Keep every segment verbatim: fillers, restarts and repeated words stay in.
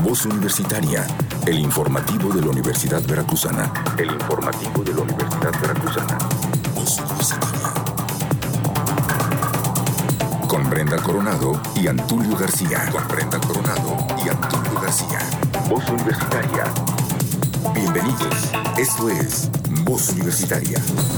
Voz Universitaria, el informativo de la Universidad Veracruzana. El informativo de la Universidad Veracruzana. Voz Universitaria. Con Brenda Coronado y Antulio García. Con Brenda Coronado y Antulio García. Voz Universitaria. Bienvenidos. Esto es Voz Universitaria.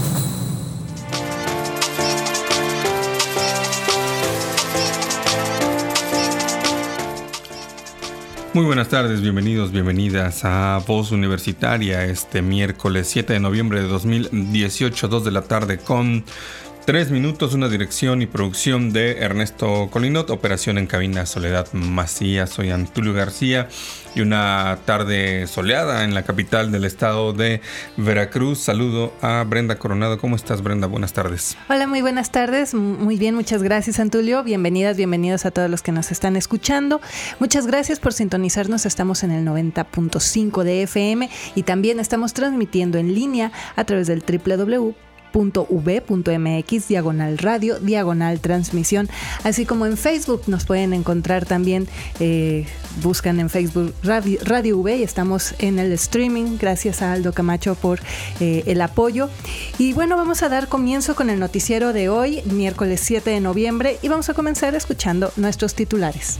Muy buenas tardes, bienvenidos, bienvenidas a Voz Universitaria este miércoles siete de noviembre de dos mil dieciocho, dos de la tarde con tres minutos, una dirección y producción de Ernesto Colinot, operación en cabina Soledad Macías. Soy Antulio García y una tarde soleada en la capital del estado de Veracruz. Saludo a Brenda Coronado. ¿Cómo estás, Brenda? Buenas tardes. Hola, muy buenas tardes. Muy bien, muchas gracias, Antulio. Bienvenidas, bienvenidos a todos los que nos están escuchando. Muchas gracias por sintonizarnos. Estamos en el noventa punto cinco de F M y también estamos transmitiendo en línea a través del doble u doble u doble u punto v punto m x diagonal radio diagonal transmisión, así como en Facebook nos pueden encontrar también. Eh, buscan en Facebook Radio, Radio V y estamos en el streaming. Gracias a Aldo Camacho por eh, el apoyo. Y bueno, vamos a dar comienzo con el noticiero de hoy, miércoles siete de noviembre, y vamos a comenzar escuchando nuestros titulares.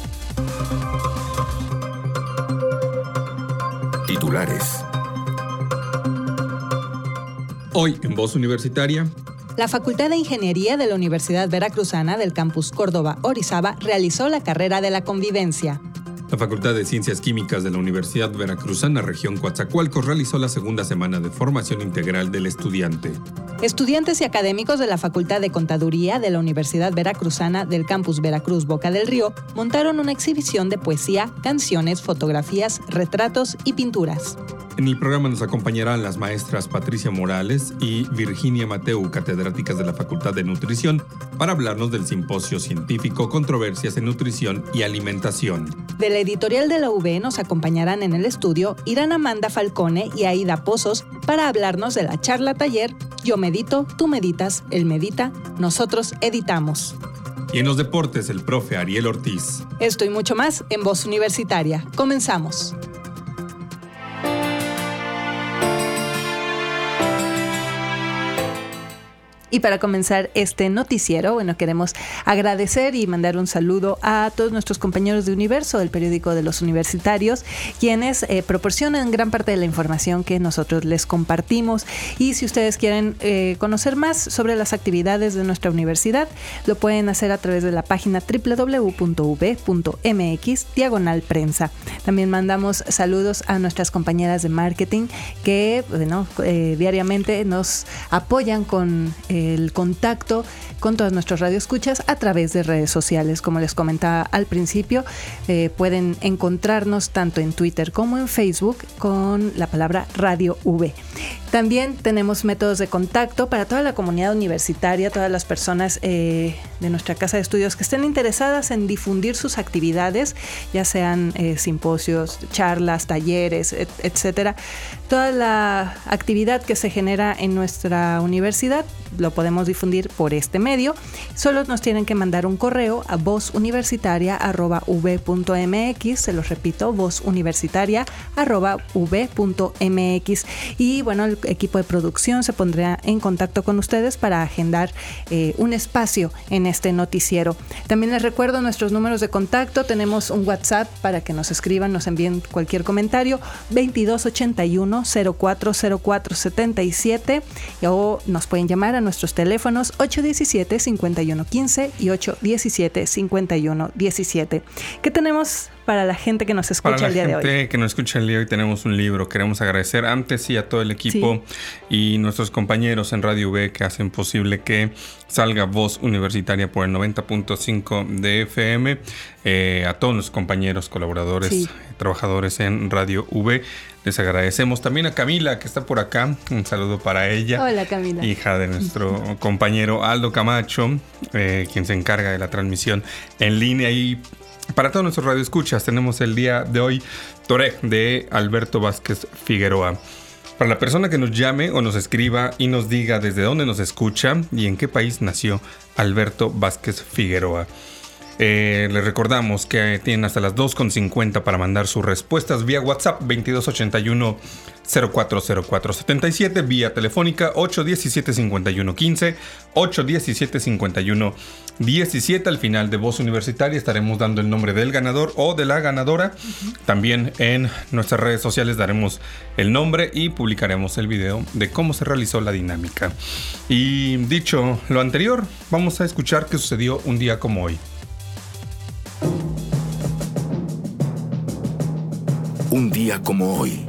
Titulares. Hoy en Voz Universitaria. La Facultad de Ingeniería de la Universidad Veracruzana del campus Córdoba Orizaba realizó la carrera de la convivencia. La Facultad de Ciencias Químicas de la Universidad Veracruzana, región Coatzacoalcos, realizó la segunda semana de formación integral del estudiante. Estudiantes y académicos de la Facultad de Contaduría de la Universidad Veracruzana del campus Veracruz Boca del Río montaron una exhibición de poesía, canciones, fotografías, retratos y pinturas. En el programa nos acompañarán las maestras Patricia Morales y Virginia Mateu, catedráticas de la Facultad de Nutrición, para hablarnos del simposio científico Controversias en Nutrición y Alimentación. De la editorial de la U V nos acompañarán en el estudio Irán Amanda Falcone y Aida Pozos para hablarnos de la charla taller Yo medito, tú meditas, él medita, nosotros editamos. Y en los deportes, el profe Ariel Ortiz. Esto y mucho más en Voz Universitaria. Comenzamos. Y para comenzar este noticiero, bueno, queremos agradecer y mandar un saludo a todos nuestros compañeros de Universo, del periódico de los universitarios, quienes eh, proporcionan gran parte de la información que nosotros les compartimos. Y si ustedes quieren eh, conocer más sobre las actividades de nuestra universidad, lo pueden hacer a través de la página doble u doble u doble u punto v punto m x diagonal prensa. También mandamos saludos a nuestras compañeras de marketing que, bueno, eh, diariamente nos apoyan con eh, el contacto con todos nuestros radioescuchas a través de redes sociales. Como les comentaba al principio, eh, pueden encontrarnos tanto en Twitter como en Facebook con la palabra Radio V. También tenemos métodos de contacto para toda la comunidad universitaria, todas las personas eh, de nuestra casa de estudios que estén interesadas en difundir sus actividades, ya sean eh, simposios, charlas, talleres, et, etcétera. Toda la actividad que se genera en nuestra universidad lo podemos difundir por este medio. Solo nos tienen que mandar un correo a vozuniversitaria arroba v punto m x. Se los repito, vozuniversitaria arroba v punto m x. Y bueno, el equipo de producción se pondrá en contacto con ustedes para agendar eh, un espacio en este noticiero. También les recuerdo nuestros números de contacto. Tenemos un WhatsApp para que nos escriban, nos envíen cualquier comentario, veintidós ochenta y uno cero cuatro cero cuatro setenta y siete, o nos pueden llamar a nuestros teléfonos ocho diecisiete cincuenta y uno quince y ocho diecisiete cincuenta y uno diecisiete. ¿Qué tenemos para la gente que nos escucha el día de hoy? Para la gente que nos escucha el día de hoy tenemos un libro. Queremos agradecer antes sí a todo el equipo sí. y nuestros compañeros en Radio V que hacen posible que salga Voz Universitaria por el noventa punto cinco de F M. Eh, a todos los compañeros, colaboradores, sí. trabajadores en Radio V. Les agradecemos también a Camila, que está por acá. Un saludo para ella. Hola, Camila. Hija de nuestro compañero Aldo Camacho, eh, quien se encarga de la transmisión en línea. Y para todos nuestros radioescuchas, tenemos el día de hoy Toré de Alberto Vázquez Figueroa. Para la persona que nos llame o nos escriba y nos diga desde dónde nos escucha y en qué país nació Alberto Vázquez Figueroa. Eh, les recordamos que tienen hasta las dos con cincuenta para mandar sus respuestas vía WhatsApp veintidós ochenta y uno cero cuatro cero cuatro setenta y siete, vía telefónica ocho diecisiete cincuenta y uno quince, ocho diecisiete cincuenta y uno diecisiete. Al final de Voz Universitaria estaremos dando el nombre del ganador o de la ganadora. Uh-huh. También en nuestras redes sociales daremos el nombre y publicaremos el video de cómo se realizó la dinámica. Y dicho lo anterior, vamos a escuchar qué sucedió un día como hoy. Un día como hoy.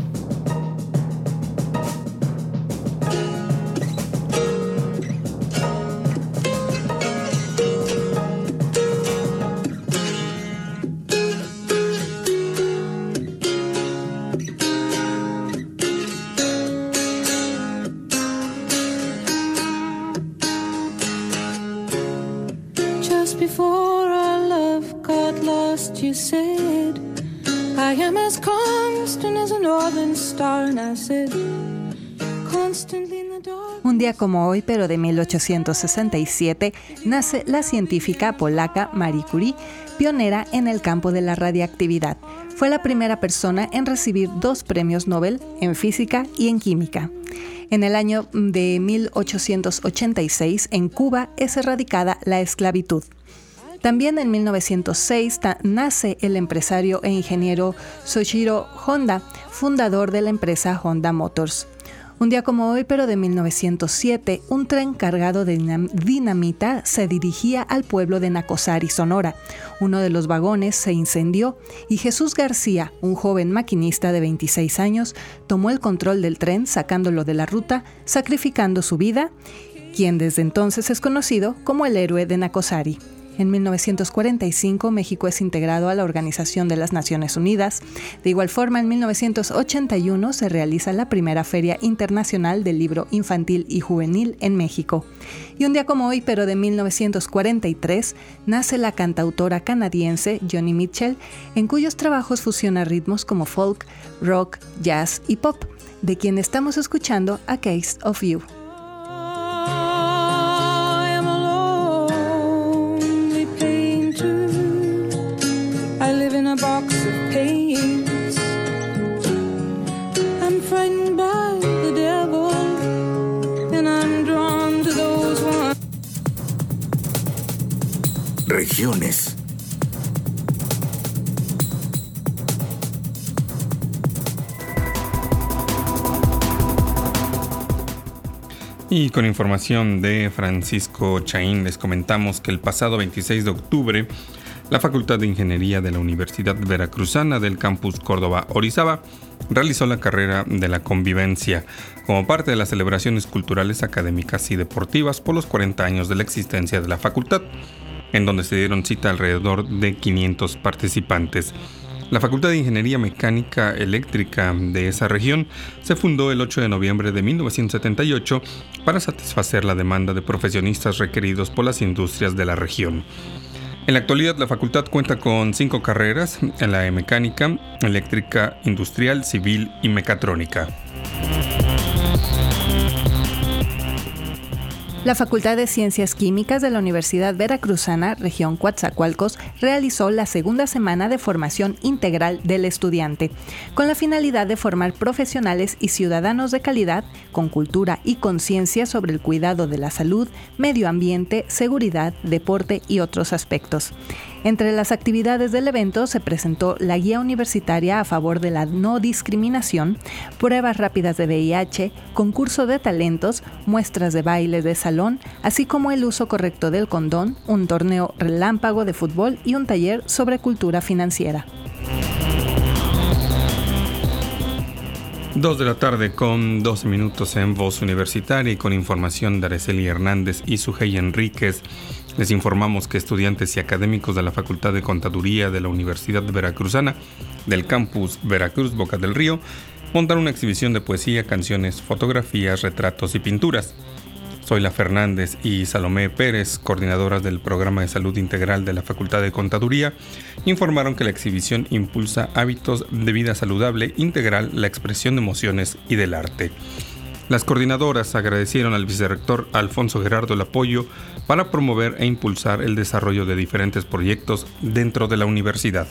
Just before our love got lost, you said, I am as constant as a northern star, and I said, constantly in the dark. Un día como hoy, pero de mil ochocientos sesenta y siete, nace la científica polaca Marie Curie, pionera en el campo de la radiactividad. Fue la primera persona en recibir dos premios Nobel en física y en química. En el año de mil ochocientos ochenta y seis, en Cuba, es erradicada la esclavitud. También en mil novecientos seis ta- nace el empresario e ingeniero Soichiro Honda, fundador de la empresa Honda Motors. Un día como hoy, pero de mil novecientos siete, un tren cargado de dinam- dinamita se dirigía al pueblo de Nacosari, Sonora. Uno de los vagones se incendió y Jesús García, un joven maquinista de veintiséis años, tomó el control del tren sacándolo de la ruta, sacrificando su vida, quien desde entonces es conocido como el héroe de Nacosari. En mil novecientos cuarenta y cinco, México es integrado a la Organización de las Naciones Unidas. De igual forma, en mil novecientos ochenta y uno se realiza la primera Feria Internacional del Libro Infantil y Juvenil en México. Y un día como hoy, pero de mil novecientos cuarenta y tres, nace la cantautora canadiense Joni Mitchell, en cuyos trabajos fusiona ritmos como folk, rock, jazz y pop, de quien estamos escuchando A Case of You. A box of pains. I'm frightened by the devil, and I'm drawn to those ones. Regiones. Y con información de Francisco Chaín, les comentamos que el pasado veintiséis de octubre, la Facultad de Ingeniería de la Universidad Veracruzana del Campus Córdoba Orizaba realizó la carrera de la convivencia como parte de las celebraciones culturales, académicas y deportivas por los cuarenta años de la existencia de la facultad, en donde se dieron cita alrededor de quinientos participantes. La Facultad de Ingeniería Mecánica Eléctrica de esa región se fundó el ocho de noviembre de mil novecientos setenta y ocho para satisfacer la demanda de profesionistas requeridos por las industrias de la región. En la actualidad, la facultad cuenta con cinco carreras en la de mecánica, eléctrica, industrial, civil y mecatrónica. La Facultad de Ciencias Químicas de la Universidad Veracruzana, región Coatzacoalcos, realizó la segunda semana de formación integral del estudiante, con la finalidad de formar profesionales y ciudadanos de calidad con cultura y conciencia sobre el cuidado de la salud, medio ambiente, seguridad, deporte y otros aspectos. Entre las actividades del evento se presentó la guía universitaria a favor de la no discriminación, pruebas rápidas de V I H, concurso de talentos, muestras de baile de salón, así como el uso correcto del condón, un torneo relámpago de fútbol y un taller sobre cultura financiera. Dos de la tarde con doce minutos en Voz Universitaria y con información de Araceli Hernández y Sujei Enríquez. Les informamos que estudiantes y académicos de la Facultad de Contaduría de la Universidad Veracruzana del campus Veracruz Boca del Río montaron una exhibición de poesía, canciones, fotografías, retratos y pinturas. Zoila Fernández y Salomé Pérez, coordinadoras del Programa de Salud Integral de la Facultad de Contaduría, informaron que la exhibición impulsa hábitos de vida saludable, integral, la expresión de emociones y del arte. Las coordinadoras agradecieron al vicerrector Alfonso Gerardo el apoyo para promover e impulsar el desarrollo de diferentes proyectos dentro de la universidad.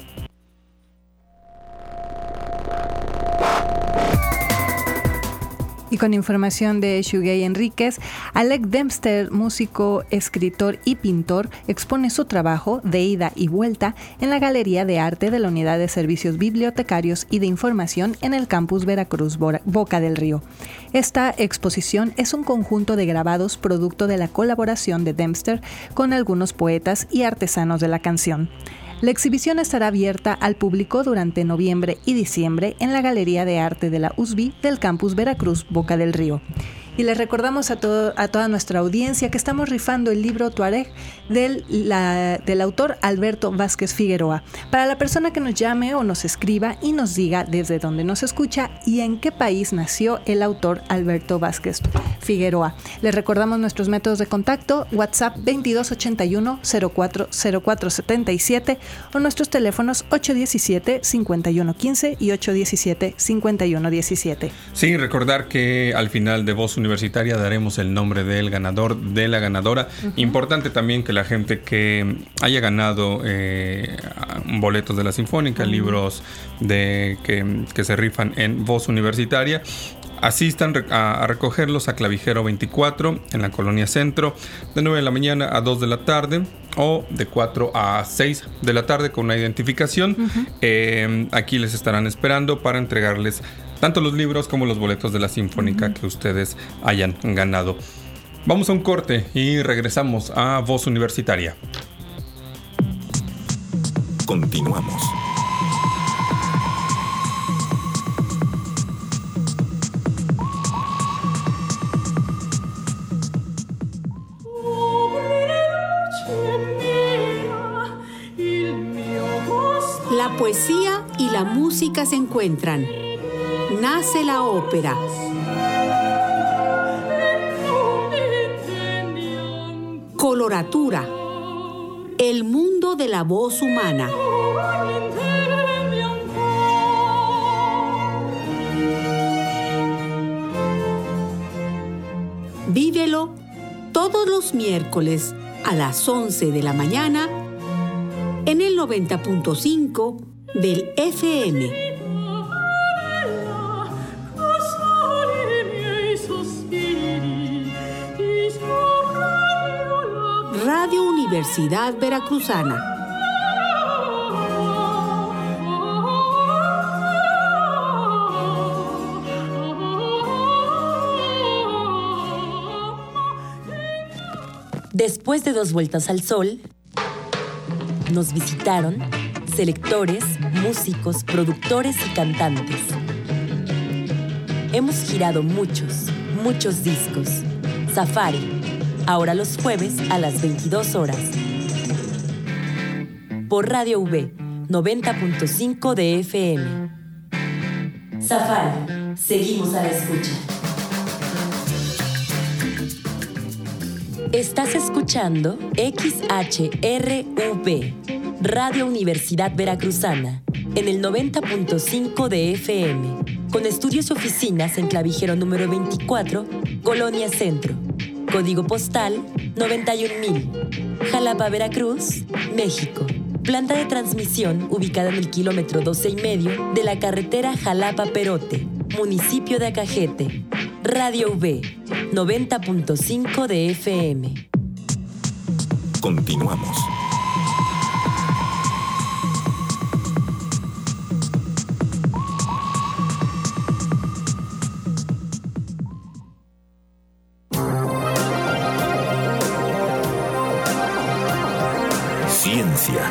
Y con información de Shugei Enríquez, Alec Dempster, músico, escritor y pintor, expone su trabajo de ida y vuelta en la Galería de Arte de la Unidad de Servicios Bibliotecarios y de Información en el campus Veracruz Boca del Río. Esta exposición es un conjunto de grabados producto de la colaboración de Dempster con algunos poetas y artesanos de la canción. La exhibición estará abierta al público durante noviembre y diciembre en la Galería de Arte de la U S B I del campus Veracruz Boca del Río. Y les recordamos a, todo, a toda nuestra audiencia que estamos rifando el libro Tuareg del, la, del autor Alberto Vázquez Figueroa. Para la persona que nos llame o nos escriba y nos diga desde dónde nos escucha y en qué país nació el autor Alberto Vázquez Figueroa. Les recordamos nuestros métodos de contacto: WhatsApp veintidós ochenta y uno cero cuatro cero cuatro setenta y siete o nuestros teléfonos ocho diecisiete cincuenta y uno quince y ocho diecisiete cincuenta y uno diecisiete. Sí, recordar que al final de Voz Universitaria daremos el nombre del ganador, de la ganadora. Uh-huh. Importante también que la gente que haya ganado eh, boletos de la Sinfónica, uh-huh. libros de que, que se rifan en Voz Universitaria, asistan a, a recogerlos a Clavijero veinticuatro en la Colonia Centro de nueve de la mañana a dos de la tarde o de cuatro a seis de la tarde con una identificación. Uh-huh. Eh, aquí les estarán esperando para entregarles tanto los libros como los boletos de la Sinfónica uh-huh. que ustedes hayan ganado. Vamos a un corte y regresamos a Voz Universitaria. Continuamos. La poesía y la música se encuentran. Nace la ópera. Coloratura. El mundo de la voz humana. Vívelo todos los miércoles a las once de la mañana en el noventa punto cinco del F M. Radio Universidad Veracruzana. Después de dos vueltas al sol, nos visitaron selectores, músicos, productores y cantantes. Hemos girado muchos, muchos discos. Safari, ahora los jueves a las veintidós horas. Por Radio V, noventa punto cinco de F M. Safari, seguimos a la escucha. Estás escuchando X H R V, Radio Universidad Veracruzana, en el noventa punto cinco de F M, con estudios y oficinas en Clavijero número veinticuatro, Colonia Centro. Código postal noventa y un mil, Jalapa, Veracruz, México. Planta de transmisión ubicada en el kilómetro doce y medio de la carretera Jalapa-Perote, municipio de Acajete. Radio V, noventa punto cinco de F M. Continuamos. Ciencia.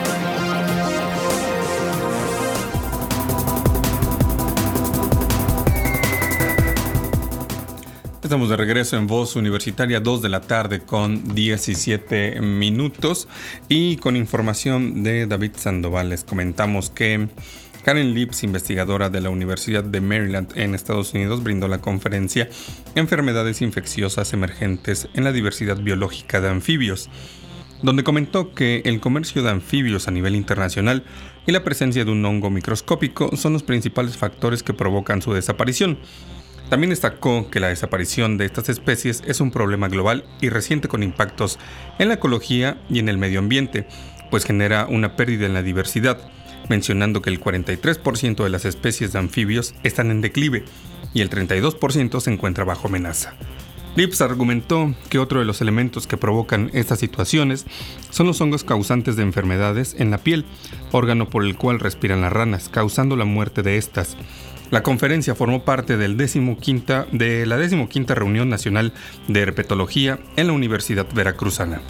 Estamos de regreso en Voz Universitaria, dos de la tarde con diecisiete minutos, y con información de David Sandoval les comentamos que Karen Lips, investigadora de la Universidad de Maryland en Estados Unidos, brindó la conferencia Enfermedades infecciosas emergentes en la diversidad biológica de anfibios, donde comentó que el comercio de anfibios a nivel internacional y la presencia de un hongo microscópico son los principales factores que provocan su desaparición. También destacó que la desaparición de estas especies es un problema global y reciente con impactos en la ecología y en el medio ambiente, pues genera una pérdida en la diversidad, mencionando que el cuarenta y tres por ciento de las especies de anfibios están en declive y el treinta y dos por ciento se encuentra bajo amenaza. Lips argumentó que otro de los elementos que provocan estas situaciones son los hongos causantes de enfermedades en la piel, órgano por el cual respiran las ranas, causando la muerte de estas. La conferencia formó parte del decimoquinta, de la decimoquinta Reunión Nacional de Herpetología en la Universidad Veracruzana.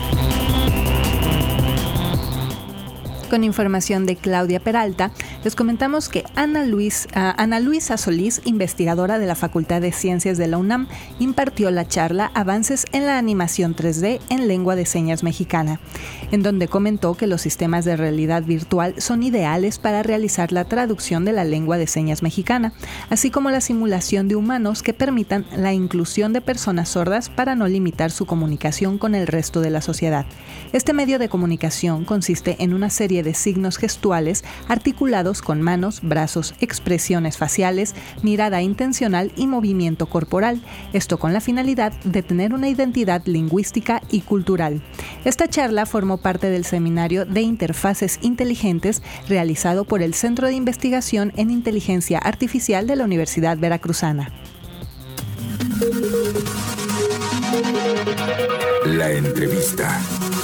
Con información de Claudia Peralta, les comentamos que Ana, Luis, uh, Ana Luisa Solís, investigadora de la Facultad de Ciencias de la UNAM, impartió la charla Avances en la animación tres D en lengua de señas mexicana, en donde comentó que los sistemas de realidad virtual son ideales para realizar la traducción de la lengua de señas mexicana, así como la simulación de humanos que permitan la inclusión de personas sordas para no limitar su comunicación con el resto de la sociedad. Este medio de comunicación consiste en una serie de signos gestuales articulados con manos, brazos, expresiones faciales, mirada intencional y movimiento corporal, esto con la finalidad de tener una identidad lingüística y cultural. Esta charla formó parte del seminario de interfaces inteligentes realizado por el Centro de Investigación en Inteligencia Artificial de la Universidad Veracruzana. La entrevista.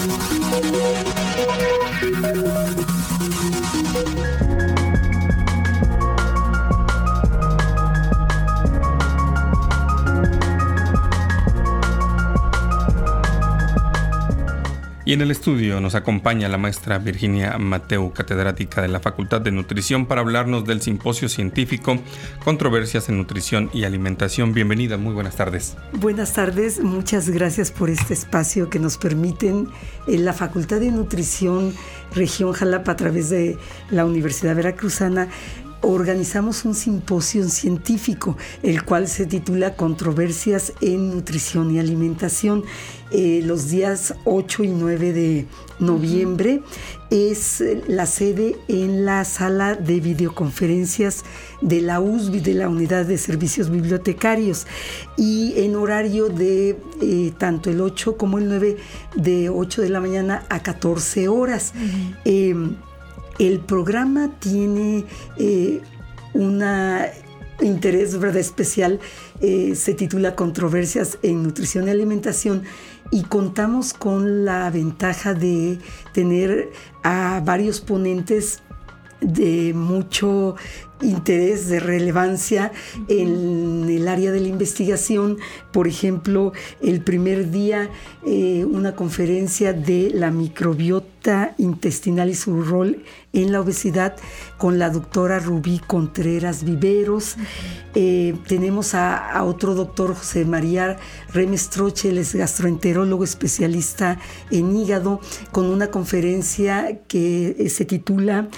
Y en el estudio nos acompaña la maestra Virginia Mateu, catedrática de la Facultad de Nutrición, para hablarnos del simposio científico Controversias en Nutrición y Alimentación. Bienvenida, muy buenas tardes. Buenas tardes, muchas gracias por este espacio que nos permiten en la Facultad de Nutrición Región Jalapa a través de la Universidad Veracruzana. Organizamos un simposio científico, el cual se titula Controversias en Nutrición y Alimentación. Eh, los días ocho y nueve de noviembre es la sede en la sala de videoconferencias de la U S B I, de la Unidad de Servicios Bibliotecarios, y en horario de eh, tanto el ocho como el nueve, de ocho de la mañana a catorce horas. Uh-huh. Eh, El programa tiene eh, un interés, ¿verdad?, especial, eh, se titula Controversias en Nutrición y Alimentación, y contamos con la ventaja de tener a varios ponentes de mucho interés, de relevancia en el área de la investigación. Por ejemplo, el primer día eh, una conferencia de la microbiota intestinal y su rol en la obesidad con la doctora Rubí Contreras Viveros. Eh, tenemos a, a otro doctor, José María Remestroche, él es gastroenterólogo especialista en hígado, con una conferencia que eh, se titula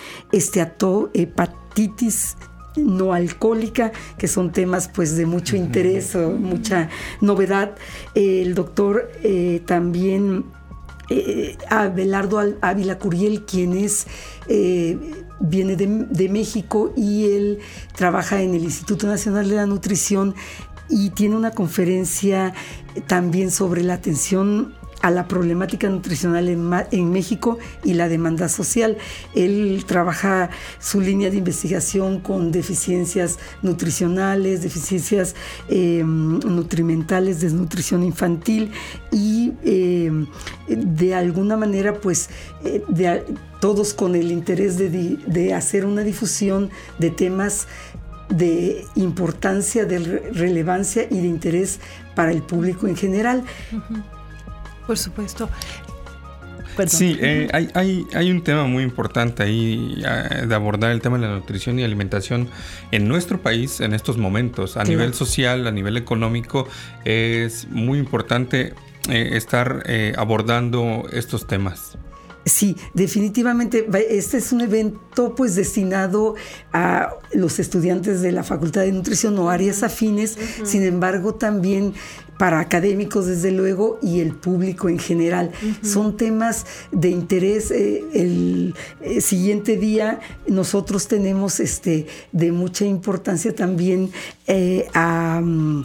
Esteatohepatitis no alcohólica, que son temas pues de mucho interés o mucha novedad. Eh, el doctor eh, también eh, Abelardo Ávila Curiel, quien es eh, viene de, de México, y él trabaja en el Instituto Nacional de la Nutrición y tiene una conferencia también sobre la atención a la problemática nutricional en, en México y la demanda social. Él trabaja su línea de investigación con deficiencias nutricionales, deficiencias eh, nutrimentales, desnutrición infantil, y eh, de alguna manera pues eh, de, todos con el interés de, de hacer una difusión de temas de importancia, de relevancia y de interés para el público en general. Uh-huh. Por supuesto. Perdón. Sí, eh, hay, hay, hay un tema muy importante ahí eh, de abordar el tema de la nutrición y alimentación en nuestro país en estos momentos. A sí. nivel social, a nivel económico, es muy importante eh, estar eh, abordando estos temas. Sí, definitivamente. Este es un evento pues destinado a los estudiantes de la Facultad de Nutrición o áreas afines, uh-huh. Sin embargo también para académicos desde luego y el público en general. Uh-huh. Son temas de interés. Eh, el eh, siguiente día nosotros tenemos este de mucha importancia también eh, a... Um,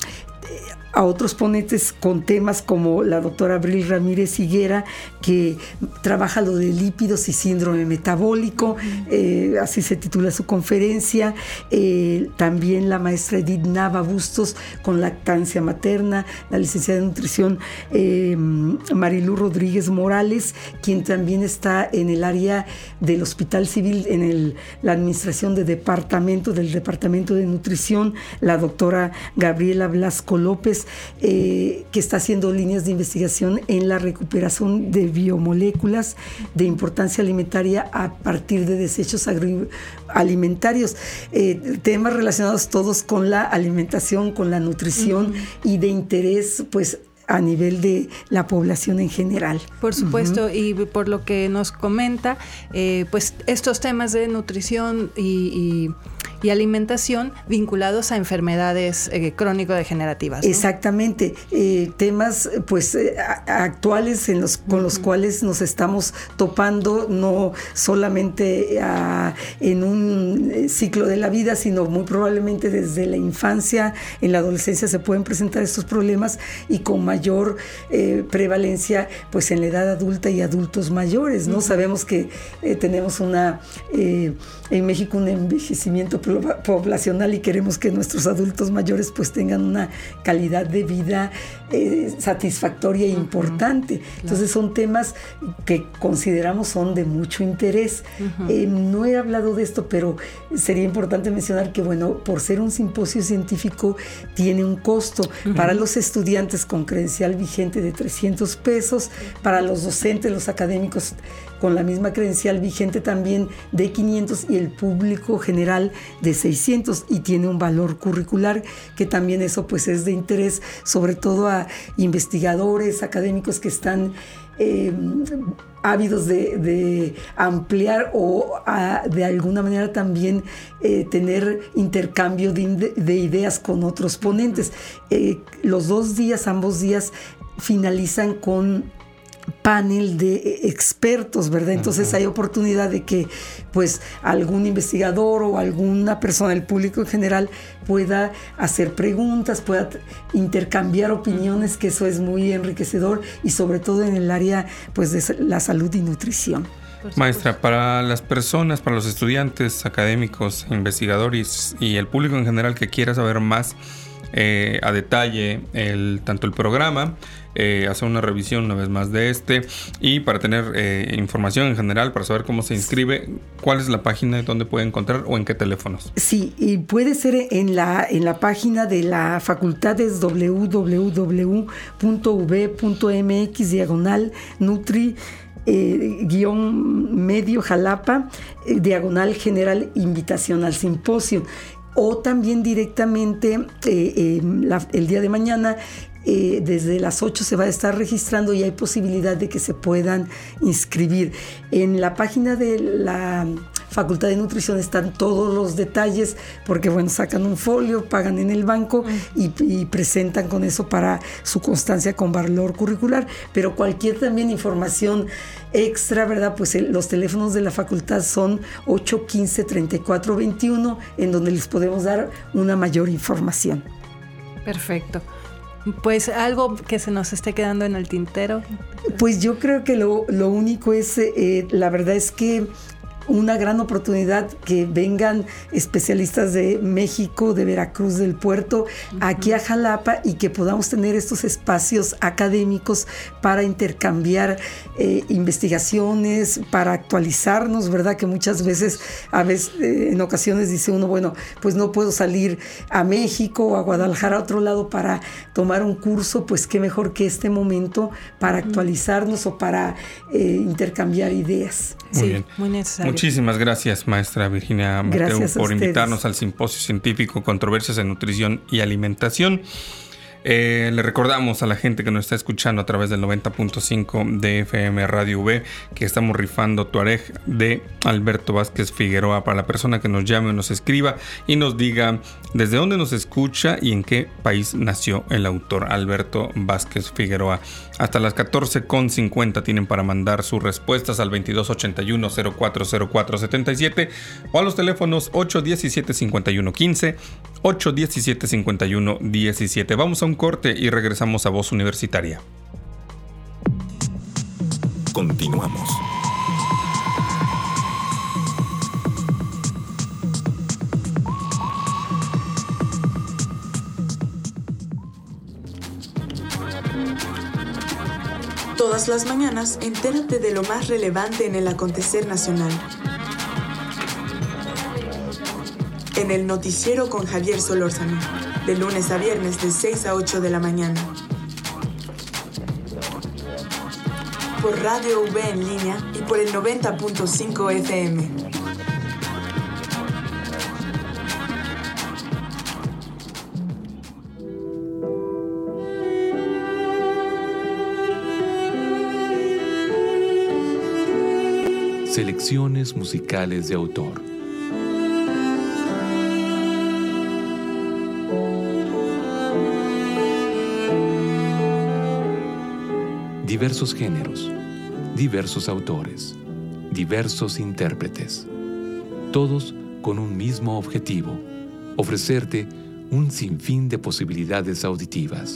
a otros ponentes con temas como la doctora Abril Ramírez Higuera, que trabaja lo de lípidos y síndrome metabólico, uh-huh. eh, así se titula su conferencia. Eh, también la maestra Edith Nava Bustos con lactancia materna, la licenciada en nutrición eh, Marilú Rodríguez Morales, quien también está en el área del Hospital Civil, en el, la administración de departamento, del Departamento de Nutrición, la doctora Gabriela Blasco López, Eh, que está haciendo líneas de investigación en la recuperación de biomoléculas de importancia alimentaria a partir de desechos agroalimentarios, eh, temas relacionados todos con la alimentación, con la nutrición, uh-huh. Y de interés pues a nivel de la población en general. Por supuesto, uh-huh. Y por lo que nos comenta, eh, pues estos temas de nutrición y, y y alimentación vinculados a enfermedades eh, crónico-degenerativas, ¿no? Exactamente, eh, temas pues eh, actuales en los, con uh-huh. los cuales nos estamos topando, no solamente uh, en un ciclo de la vida, sino muy probablemente desde la infancia, en la adolescencia se pueden presentar estos problemas y con mayor eh, prevalencia pues en la edad adulta y adultos mayores, ¿no? Uh-huh. Sabemos que eh, tenemos una eh, en México un envejecimiento poblacional y queremos que nuestros adultos mayores pues tengan una calidad de vida eh, satisfactoria e uh-huh. importante. Claro. Entonces son temas que consideramos son de mucho interés. Uh-huh. Eh, no he hablado de esto, pero sería importante mencionar que bueno, por ser un simposio científico tiene un costo uh-huh. para los estudiantes con credencial vigente de trescientos pesos, para los docentes, los académicos con la misma credencial vigente también de quinientos y el público general de seiscientos, y tiene un valor curricular que también eso pues es de interés sobre todo a investigadores, académicos que están eh, ávidos de, de ampliar o a, de alguna manera también eh, tener intercambio de, de ideas con otros ponentes. Eh, los dos días, ambos días finalizan con panel de expertos, ¿verdad? Entonces uh-huh. hay oportunidad de que pues algún investigador o alguna persona del público en general pueda hacer preguntas, pueda intercambiar opiniones, que eso es muy enriquecedor y sobre todo en el área pues de la salud y nutrición. Maestra, para las personas, para los estudiantes, académicos, investigadores y el público en general que quiera saber más eh, a detalle el, tanto el programa, Eh, hacer una revisión una vez más de este y para tener eh, información en general, para saber cómo se inscribe, ¿cuál es la página de donde puede encontrar o en qué teléfonos? Sí, y puede ser en la, en la página de la facultad, es doble u doble u doble u punto u b punto m x diagonal nutri Eh, guión medio Jalapa, eh, diagonal general invitación al simposio, o también directamente eh, eh, la, el día de mañana eh, desde las ocho se va a estar registrando y hay posibilidad de que se puedan inscribir. En la página de la Facultad de Nutrición están todos los detalles, porque bueno, sacan un folio, pagan en el banco y, y presentan con eso para su constancia con valor curricular, pero cualquier también información extra, ¿verdad? Pues el, los teléfonos de la facultad son ocho quince treinta y cuatro veintiuno, en donde les podemos dar una mayor información. Perfecto. Pues algo que se nos esté quedando en el tintero. Pues yo creo que lo, lo único es, eh, la verdad es que una gran oportunidad que vengan especialistas de México, de Veracruz, del puerto, uh-huh. aquí a Jalapa, y que podamos tener estos espacios académicos para intercambiar eh, investigaciones, para actualizarnos, ¿verdad? Que muchas veces, a veces, eh, en ocasiones dice uno, bueno, pues no puedo salir a México o a Guadalajara, a otro lado, para tomar un curso, pues qué mejor que este momento para uh-huh. actualizarnos o para eh, intercambiar ideas. Muy sí, bien. Muy necesario. Muchísimas gracias, maestra Virginia Mateu, por invitarnos al Simposio Científico Controversias en Nutrición y Alimentación. Eh, le recordamos a la gente que nos está escuchando a través del noventa punto cinco de F M Radio V que estamos rifando Tuareg de Alberto Vázquez Figueroa para la persona que nos llame o nos escriba y nos diga desde dónde nos escucha y en qué país nació el autor Alberto Vázquez Figueroa. Hasta las catorce con cincuenta tienen para mandar sus respuestas al veintidós ochenta y uno cero cuatro cero cuatro setenta y siete o a los teléfonos ocho diecisiete cincuenta y uno quince, ocho diecisiete cincuenta y uno diecisiete. Vamos a un corte y regresamos a Voz Universitaria. Continuamos. Todas las mañanas, entérate de lo más relevante en el acontecer nacional. En el Noticiero con Javier Solórzano, de lunes a viernes de seis a ocho de la mañana. Por Radio V en línea y por el noventa punto cinco F M. Selecciones musicales de autor. Diversos géneros, diversos autores, diversos intérpretes, todos con un mismo objetivo: ofrecerte un sinfín de posibilidades auditivas.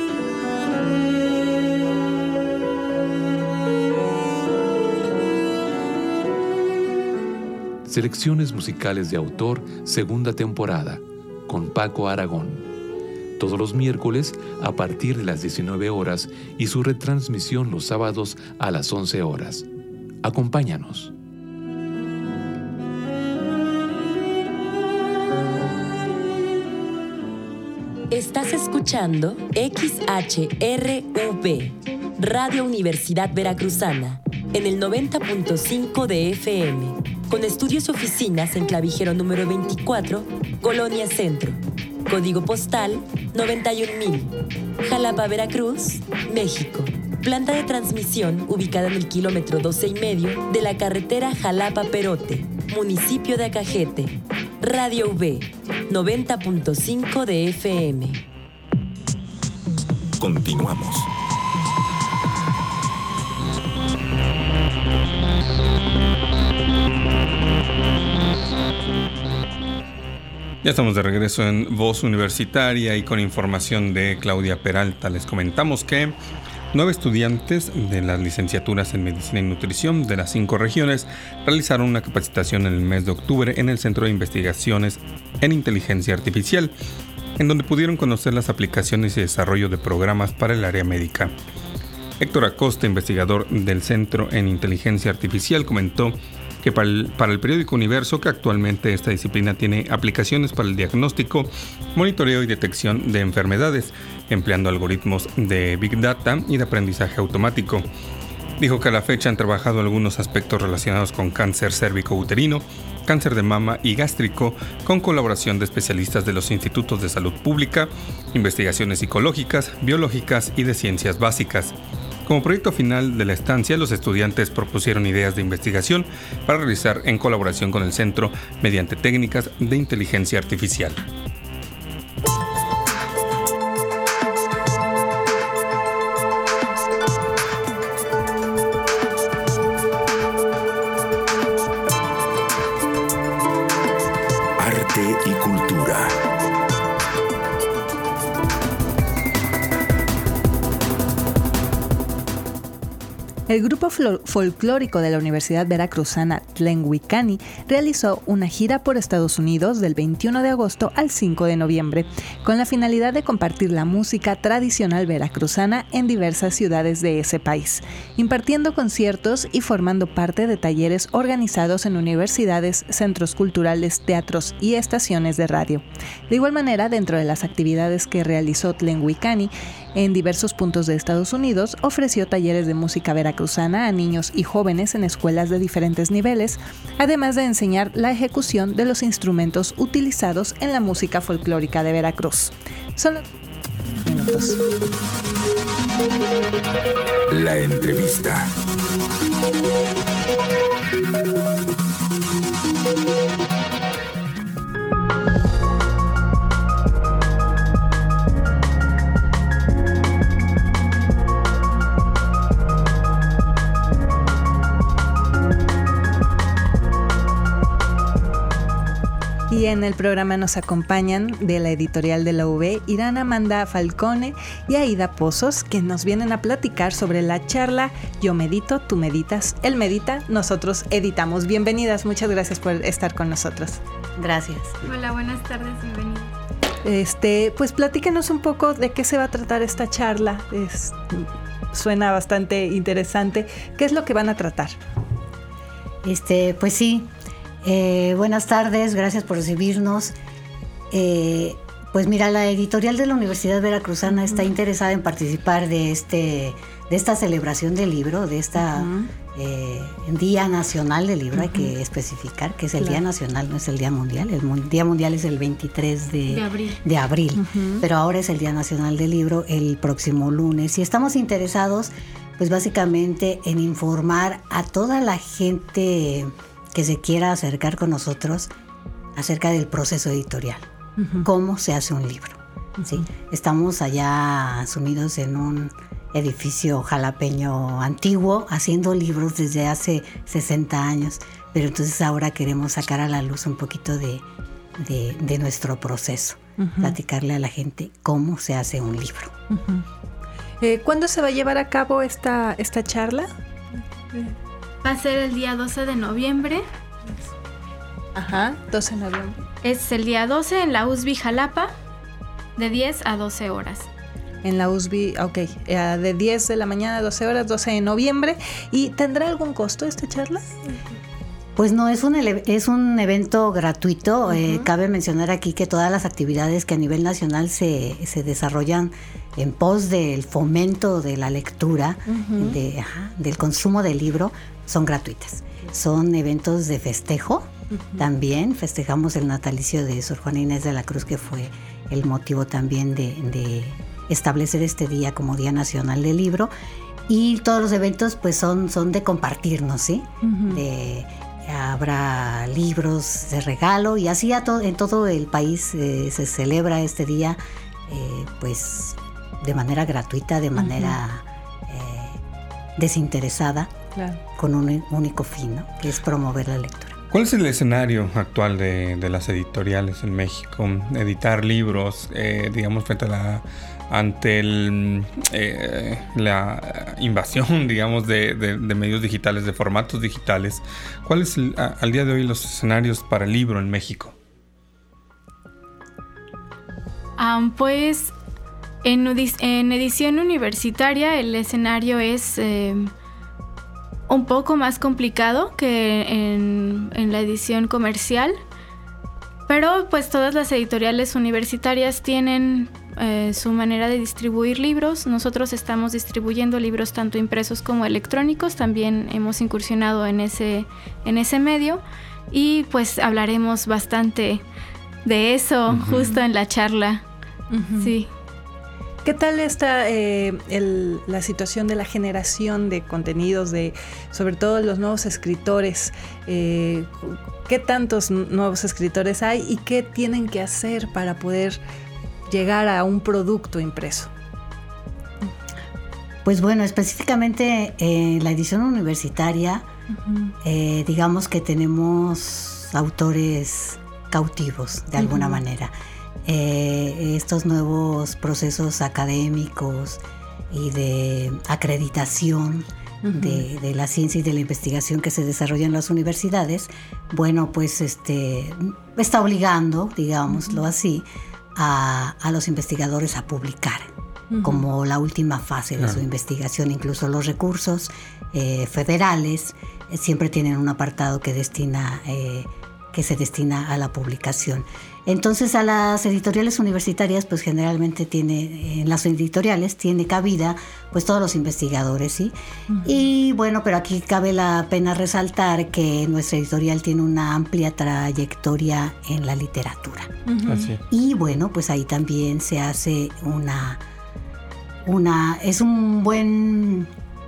Selecciones musicales de autor, segunda temporada, con Paco Aragón. Todos los miércoles a partir de las diecinueve horas y su retransmisión los sábados a las once horas. Acompáñanos. Estás escuchando X H R U V, Radio Universidad Veracruzana, en el noventa punto cinco de F M, con estudios y oficinas en Clavijero número veinticuatro, Colonia Centro. Código postal noventa y un mil, Jalapa, Veracruz, México. Planta de transmisión ubicada en el kilómetro doce y medio de la carretera Jalapa-Perote, municipio de Acajete. Radio V, noventa punto cinco de F M. Continuamos. Ya estamos de regreso en Voz Universitaria y con información de Claudia Peralta. Les comentamos que nueve estudiantes de las licenciaturas en Medicina y Nutrición de las cinco regiones realizaron una capacitación en el mes de octubre en el Centro de Investigaciones en Inteligencia Artificial, en donde pudieron conocer las aplicaciones y desarrollo de programas para el área médica. Héctor Acosta, investigador del Centro en Inteligencia Artificial, comentó que para el, para el periódico Universo que actualmente esta disciplina tiene aplicaciones para el diagnóstico, monitoreo y detección de enfermedades, empleando algoritmos de Big Data y de aprendizaje automático. Dijo que a la fecha han trabajado algunos aspectos relacionados con cáncer cérvico-uterino, cáncer de mama y gástrico, con colaboración de especialistas de los institutos de salud pública, investigaciones psicológicas, biológicas y de ciencias básicas. Como proyecto final de la estancia, los estudiantes propusieron ideas de investigación para realizar en colaboración con el centro mediante técnicas de inteligencia artificial. Arte y cultura. El grupo folclórico de la Universidad Veracruzana Tlenguicani realizó una gira por Estados Unidos del veintiuno de agosto al cinco de noviembre, con la finalidad de compartir la música tradicional veracruzana en diversas ciudades de ese país, impartiendo conciertos y formando parte de talleres organizados en universidades, centros culturales, teatros y estaciones de radio. De igual manera, dentro de las actividades que realizó Tlenguicani en diversos puntos de Estados Unidos, ofreció talleres de música veracruzana a niños y jóvenes en escuelas de diferentes niveles, además de enseñar la ejecución de los instrumentos utilizados en la música folclórica de Veracruz. Solo... Bueno. minutos. La entrevista. Y en el programa nos acompañan de la editorial de la U B, Irán Amanda Falcone y Aida Pozos, que nos vienen a platicar sobre la charla Yo medito, tú meditas, él medita, nosotros editamos. Bienvenidas, muchas gracias por estar con nosotros. Gracias. Hola, buenas tardes, bienvenidas. Este, pues platíquenos un poco de qué se va a tratar esta charla. Es, suena bastante interesante. ¿Qué es lo que van a tratar? Este, pues sí. Eh, buenas tardes, gracias por recibirnos. Eh, pues mira, la editorial de la Universidad Veracruzana uh-huh. está interesada en participar de este, de esta celebración del libro, de esta uh-huh. eh, Día Nacional del Libro. Uh-huh. Hay que especificar que es el claro. Día Nacional, no es el Día Mundial. El mu- Día Mundial es el veintitrés de, de abril, de abril uh-huh. pero ahora es el Día Nacional del Libro el próximo lunes. Y estamos interesados, pues básicamente, en informar a toda la gente que se quiera acercar con nosotros acerca del proceso editorial, uh-huh. cómo se hace un libro. Uh-huh. ¿Sí? Estamos allá sumidos en un edificio jalapeño antiguo, haciendo libros desde hace sesenta años, pero entonces ahora queremos sacar a la luz un poquito de, de, de nuestro proceso, uh-huh. platicarle a la gente cómo se hace un libro. Uh-huh. Eh, ¿Cuándo se va a llevar a cabo esta, esta charla? Va a ser el día doce de noviembre. Ajá, doce de noviembre. Es el día doce en la U S B I Jalapa, de diez a doce horas. En la U S B I, ok, uh, de diez de la mañana a doce horas, doce de noviembre. ¿Y tendrá algún costo esta charla? Pues no, es un, ele- es un evento gratuito. Uh-huh. Eh, cabe mencionar aquí que todas las actividades que a nivel nacional se, se desarrollan en pos del fomento de la lectura, uh-huh. de, ajá, del consumo del libro, son gratuitas. Son eventos de festejo. Uh-huh. También festejamos el natalicio de Sor Juana Inés de la Cruz, que fue el motivo también de, de establecer este día como Día Nacional del Libro. Y todos los eventos pues son, son de compartirnos, ¿sí? Uh-huh. De, habrá libros de regalo y así a to- en todo el país eh, se celebra este día eh, pues de manera gratuita, de manera uh-huh. eh, desinteresada, claro. con un único fin, ¿no? Que es promover la lectura. ¿Cuál es el escenario actual de, de las editoriales en México? Editar libros, eh, digamos, frente a la ante el, eh, la invasión, digamos, de, de, de medios digitales, de formatos digitales. ¿Cuáles son al día de hoy los escenarios para el libro en México? Um, pues en, en edición universitaria el escenario es eh, un poco más complicado que en, en la edición comercial, pero pues todas las editoriales universitarias tienen eh, su manera de distribuir libros. Nosotros estamos distribuyendo libros tanto impresos como electrónicos, también hemos incursionado en ese, en ese medio y pues hablaremos bastante de eso uh-huh. justo en la charla. Uh-huh. Sí. ¿Qué tal está eh, el, la situación de la generación de contenidos, de sobre todo los nuevos escritores? Eh, ¿Qué tantos nuevos escritores hay y qué tienen que hacer para poder llegar a un producto impreso? Pues bueno, específicamente en la edición universitaria, uh-huh. eh, digamos que tenemos autores cautivos de alguna uh-huh. manera. Eh, estos nuevos procesos académicos y de acreditación uh-huh. de, de la ciencia y de la investigación que se desarrolla en las universidades, bueno, pues este está obligando, digámoslo uh-huh. así, a, a los investigadores a publicar uh-huh. como la última fase de uh-huh. su investigación. Incluso los recursos eh, federales eh, siempre tienen un apartado que destina eh, que se destina a la publicación. Entonces a las editoriales universitarias pues generalmente tiene, en las editoriales tiene cabida pues todos los investigadores, ¿sí? Uh-huh. Y bueno, pero aquí cabe la pena resaltar que nuestra editorial tiene una amplia trayectoria en la literatura. Uh-huh. Así. Y bueno, pues ahí también se hace una una, es un buen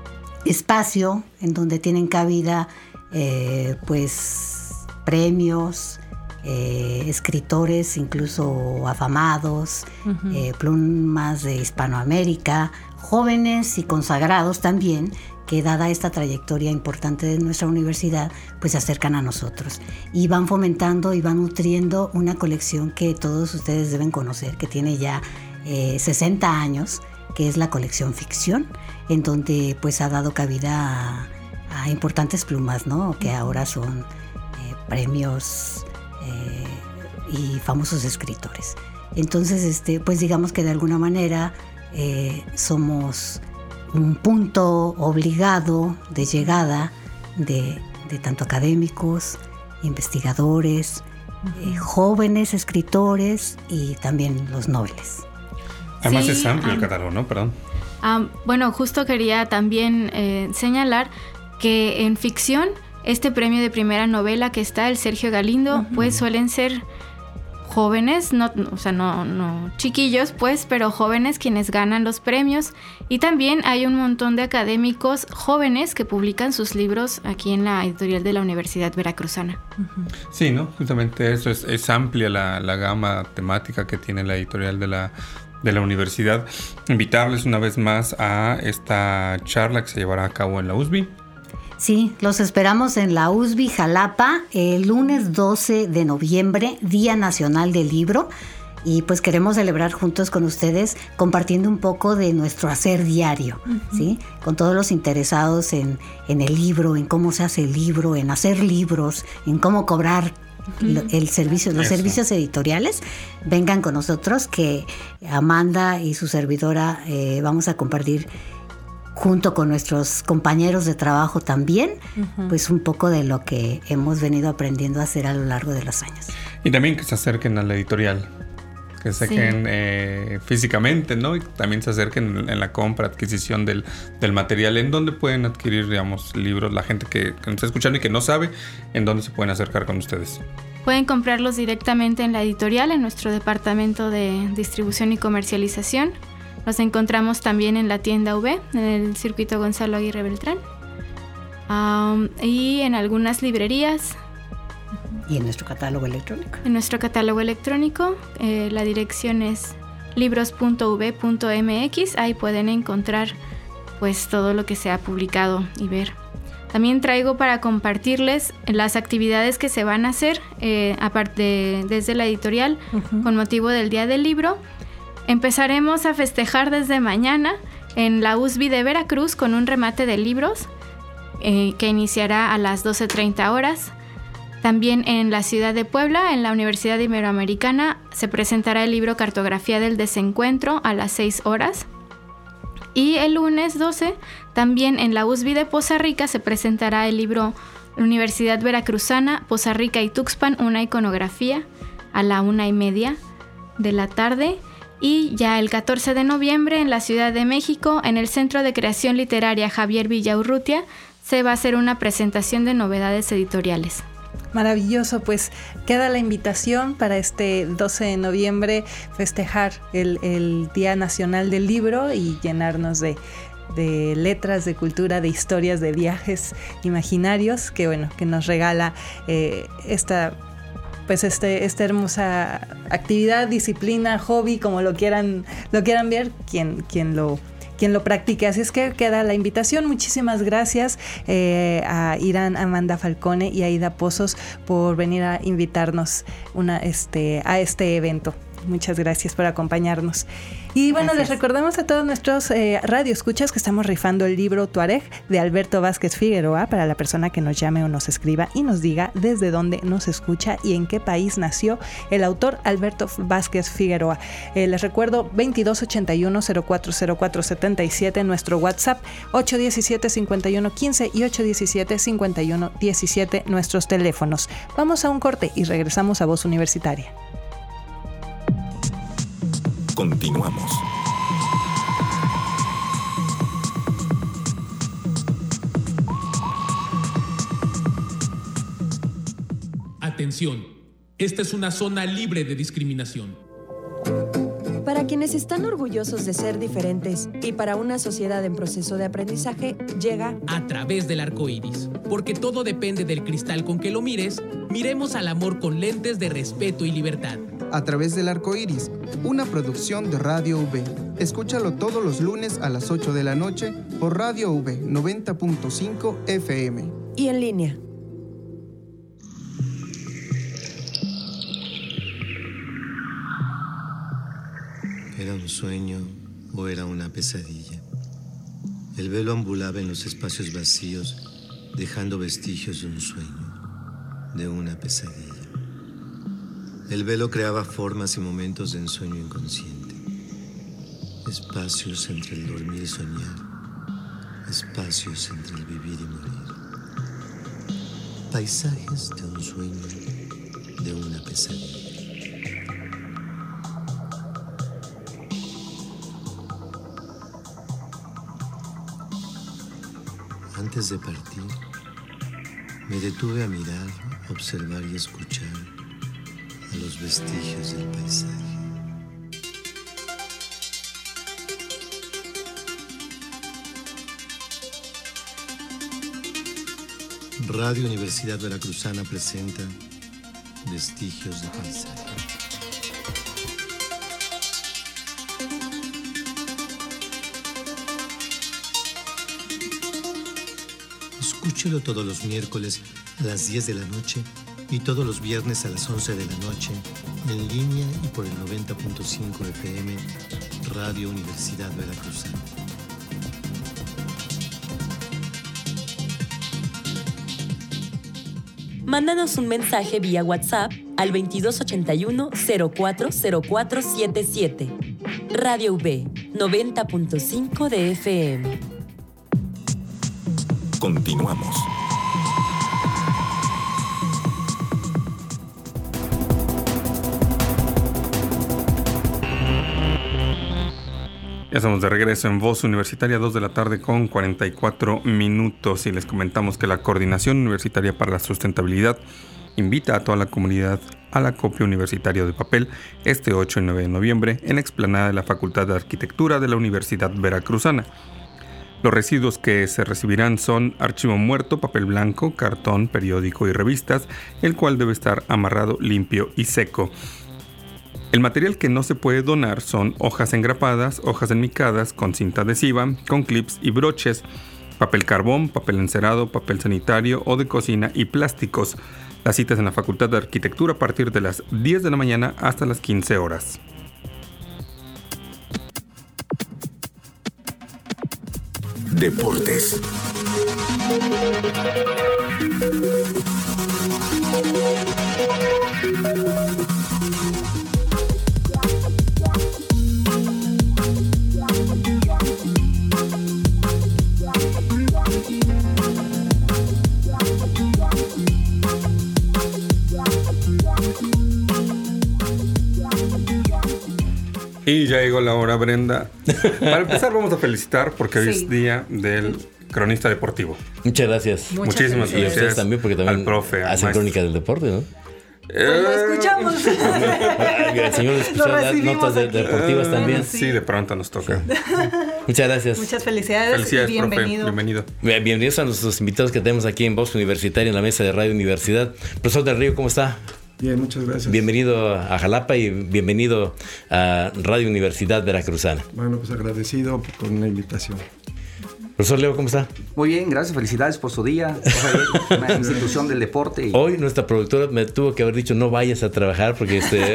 espacio en donde tienen cabida eh, pues premios, eh, escritores incluso afamados, uh-huh. eh, plumas de Hispanoamérica, jóvenes y consagrados también, que dada esta trayectoria importante de nuestra universidad, pues se acercan a nosotros y van fomentando y van nutriendo una colección que todos ustedes deben conocer, que tiene ya eh, sesenta años, que es la colección Ficción, en donde pues ha dado cabida a, a importantes plumas, ¿no? Que ahora son eh, premios eh, y famosos escritores. Entonces, este, pues digamos que de alguna manera eh, somos un punto obligado de llegada de, de tanto académicos, investigadores, uh-huh. eh, jóvenes escritores y también los nobles. Además sí, es amplio um, el catálogo, ¿no? Perdón. Um, bueno, justo quería también eh, señalar que en ficción este premio de primera novela que está, el Sergio Galindo, uh-huh. pues suelen ser jóvenes, no, o sea, no, no chiquillos, pues, pero jóvenes quienes ganan los premios. Y también hay un montón de académicos jóvenes que publican sus libros aquí en la editorial de la Universidad Veracruzana. Sí, ¿no? Justamente eso, es, es amplia la, la gama temática que tiene la editorial de la, de la universidad. Invitarles una vez más a esta charla que se llevará a cabo en la U S B I. Sí, los esperamos en la U S B I Jalapa el lunes doce de noviembre, Día Nacional del Libro. Y pues queremos celebrar juntos con ustedes compartiendo un poco de nuestro hacer diario, uh-huh. ¿sí? Con todos los interesados en, en el libro, en cómo se hace el libro, en hacer libros, en cómo cobrar uh-huh. el servicio, los Eso. servicios editoriales. Vengan con nosotros, que Amanda y su servidora eh, vamos a compartir junto con nuestros compañeros de trabajo también, uh-huh. pues un poco de lo que hemos venido aprendiendo a hacer a lo largo de los años. Y también que se acerquen a la editorial, que se acerquen sí. eh, físicamente, ¿no? Y también se acerquen en, en la compra, adquisición del, del material. ¿En dónde pueden adquirir, digamos, libros? La gente que, que nos está escuchando y que no sabe, ¿en dónde se pueden acercar con ustedes? Pueden comprarlos directamente en la editorial, en nuestro departamento de distribución y comercialización. Nos encontramos también en la tienda V, en el circuito Gonzalo Aguirre Beltrán, um, y en algunas librerías. Y en nuestro catálogo electrónico. En nuestro catálogo electrónico, eh, la dirección es libros punto u v punto m x. Ahí pueden encontrar pues todo lo que se ha publicado y ver. También traigo para compartirles las actividades que se van a hacer eh, aparte desde la editorial uh-huh. con motivo del Día del Libro. Empezaremos a festejar desde mañana en la U S B I de Veracruz con un remate de libros eh, que iniciará a las doce treinta horas. También en la ciudad de Puebla, en la Universidad Iberoamericana, se presentará el libro Cartografía del Desencuentro a las seis horas. Y el lunes doce, también en la U S B I de Poza Rica, se presentará el libro Universidad Veracruzana, Poza Rica y Tuxpan, una iconografía, a la una y media de la tarde. Y ya el catorce de noviembre en la Ciudad de México, en el Centro de Creación Literaria Javier Villaurrutia, se va a hacer una presentación de novedades editoriales. Maravilloso, pues queda la invitación para este doce de noviembre festejar el, el Día Nacional del Libro y llenarnos de, de letras, de cultura, de historias, de viajes imaginarios que bueno, que nos regala eh, esta pues este, esta hermosa actividad, disciplina, hobby, como lo quieran, lo quieran ver, quien, quien lo quien lo practique. Así es que queda la invitación. Muchísimas gracias eh, a Irán, Amanda Falcone y Aida Pozos por venir a invitarnos una, este, a este evento. Muchas gracias por acompañarnos. Y bueno, gracias. Les recordamos a todos nuestros eh, radioescuchas que estamos rifando el libro Tuareg de Alberto Vázquez Figueroa para la persona que nos llame o nos escriba y nos diga desde dónde nos escucha y en qué país nació el autor Alberto Vázquez Figueroa. Eh, les recuerdo veintidós ochenta y uno cero cuatro cero cuatro setenta y siete, nuestro WhatsApp ocho diecisiete cincuenta y uno quince y ocho diecisiete cincuenta y uno diecisiete, nuestros teléfonos. Vamos a un corte y regresamos a Voz Universitaria. Continuamos. Atención, esta es una zona libre de discriminación. Para que quienes están orgullosos de ser diferentes y para una sociedad en proceso de aprendizaje, llega A través del arco iris. Porque todo depende del cristal con que lo mires, miremos al amor con lentes de respeto y libertad. A través del arco iris, una producción de Radio V. Escúchalo todos los lunes a las ocho de la noche por Radio V noventa punto cinco F M. Y en línea. ¿Era un sueño o era una pesadilla? El velo ambulaba en los espacios vacíos, dejando vestigios de un sueño, de una pesadilla. El velo creaba formas y momentos de ensueño inconsciente. Espacios entre el dormir y soñar, espacios entre el vivir y morir. Paisajes de un sueño, de una pesadilla. Antes de partir, me detuve a mirar, observar y escuchar a los vestigios del paisaje. Radio Universidad Veracruzana presenta Vestigios de Paisaje. Escúchelo todos los miércoles a las diez de la noche y todos los viernes a las once de la noche, en línea y por el noventa punto cinco F M, Radio Universidad Veracruzana. Mándanos un mensaje vía WhatsApp al veintidós ochenta y uno cero cuatro cero cuatro siete siete. Radio V, noventa punto cinco de F M. Continuamos. Ya estamos de regreso en Voz Universitaria, dos de la tarde con cuarenta y cuatro minutos, y les comentamos que la Coordinación Universitaria para la Sustentabilidad invita a toda la comunidad al acopio universitario de papel este ocho y nueve de noviembre en la explanada de la Facultad de Arquitectura de la Universidad Veracruzana. Los residuos que se recibirán son archivo muerto, papel blanco, cartón, periódico y revistas, el cual debe estar amarrado, limpio y seco. El material que no se puede donar son hojas engrapadas, hojas enmicadas con cinta adhesiva, con clips y broches, papel carbón, papel encerado, papel sanitario o de cocina y plásticos. Las citas en la Facultad de Arquitectura a partir de las diez de la mañana hasta las quince horas. Deportes. Y ya llegó la hora, Brenda. Para empezar, vamos a felicitar porque hoy sí. es día del cronista deportivo. Muchas gracias. Muchas Muchísimas gracias. Y a ustedes también, porque también al profe, hacen al crónica del deporte, ¿no? Pues lo escuchamos. El señor escuchó las notas de, deportivas también. Sí, de pronto nos toca. Sí. Muchas gracias. Muchas felicidades. Felicidades, bienvenido. Profe. Bienvenido. Bienvenidos a nuestros invitados que tenemos aquí en Voz Universitaria en la mesa de Radio Universidad. Profesor del Río, ¿cómo está? Bien, muchas gracias. Bienvenido a Jalapa y bienvenido a Radio Universidad Veracruzana. Bueno, pues agradecido con la invitación. Profesor Leo, ¿cómo está? Muy bien, gracias, felicidades por su día. Una institución del deporte. Y... Hoy nuestra productora me tuvo que haber dicho no vayas a trabajar porque este